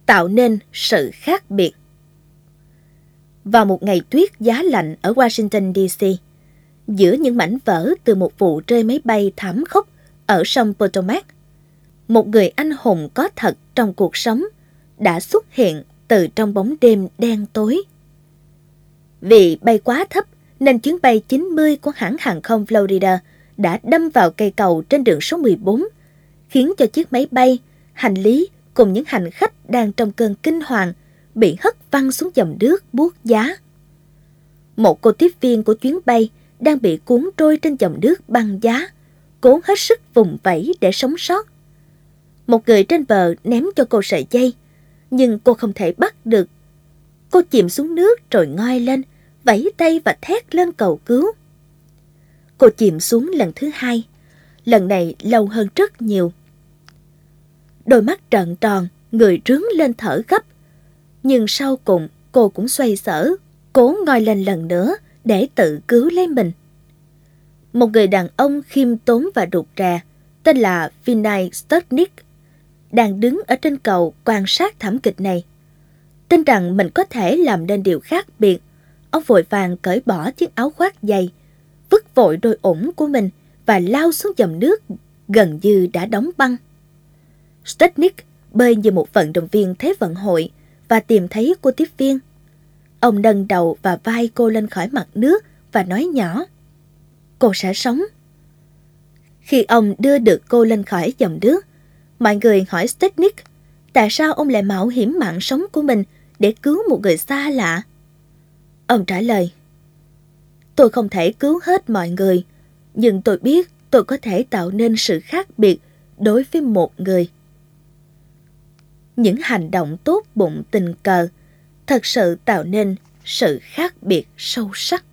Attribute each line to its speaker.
Speaker 1: tạo nên sự khác biệt. Vào một ngày tuyết giá lạnh ở Washington DC, giữa những mảnh vỡ từ một vụ rơi máy bay thảm khốc ở sông Potomac, một người anh hùng có thật trong cuộc sống đã xuất hiện từ trong bóng đêm đen tối. Vì bay quá thấp nên chuyến bay 90 của hãng hàng không Florida đã đâm vào cây cầu trên đường số 14, khiến cho chiếc máy bay, hành lý cùng những hành khách đang trong cơn kinh hoàng bị hất văng xuống dòng nước buốt giá. Một cô tiếp viên của chuyến bay đang bị cuốn trôi trên dòng nước băng giá, cố hết sức vùng vẫy để sống sót. Một người trên bờ ném cho cô sợi dây, nhưng cô không thể bắt được. Cô chìm xuống nước rồi ngoi lên, vẫy tay và thét lên cầu cứu. Cô chìm xuống lần thứ hai, lần này lâu hơn rất nhiều. Đôi mắt trợn tròn, người rướn lên thở gấp. Nhưng sau cùng cô cũng xoay sở, cố ngoi lên lần nữa để tự cứu lấy mình. Một người đàn ông khiêm tốn và rụt rè, tên là Vinay Stutnik, đang đứng ở trên cầu quan sát thảm kịch này. Tin rằng mình có thể làm nên điều khác biệt, ông vội vàng cởi bỏ chiếc áo khoác dày, vứt vội đôi ủng của mình và lao xuống dòng nước gần như đã đóng băng. Stutnik bơi như một vận động viên Thế vận hội và tìm thấy cô tiếp viên. Ông nâng đầu và vai cô lên khỏi mặt nước và nói nhỏ: "Cô sẽ sống." Khi ông đưa được cô lên khỏi dòng nước, mọi người hỏi Stutnik tại sao ông lại mạo hiểm mạng sống của mình để cứu một người xa lạ. Ông trả lời: "Tôi không thể cứu hết mọi người, nhưng tôi biết tôi có thể tạo nên sự khác biệt đối với một người." Những hành động tốt bụng tình cờ thật sự tạo nên sự khác biệt sâu sắc.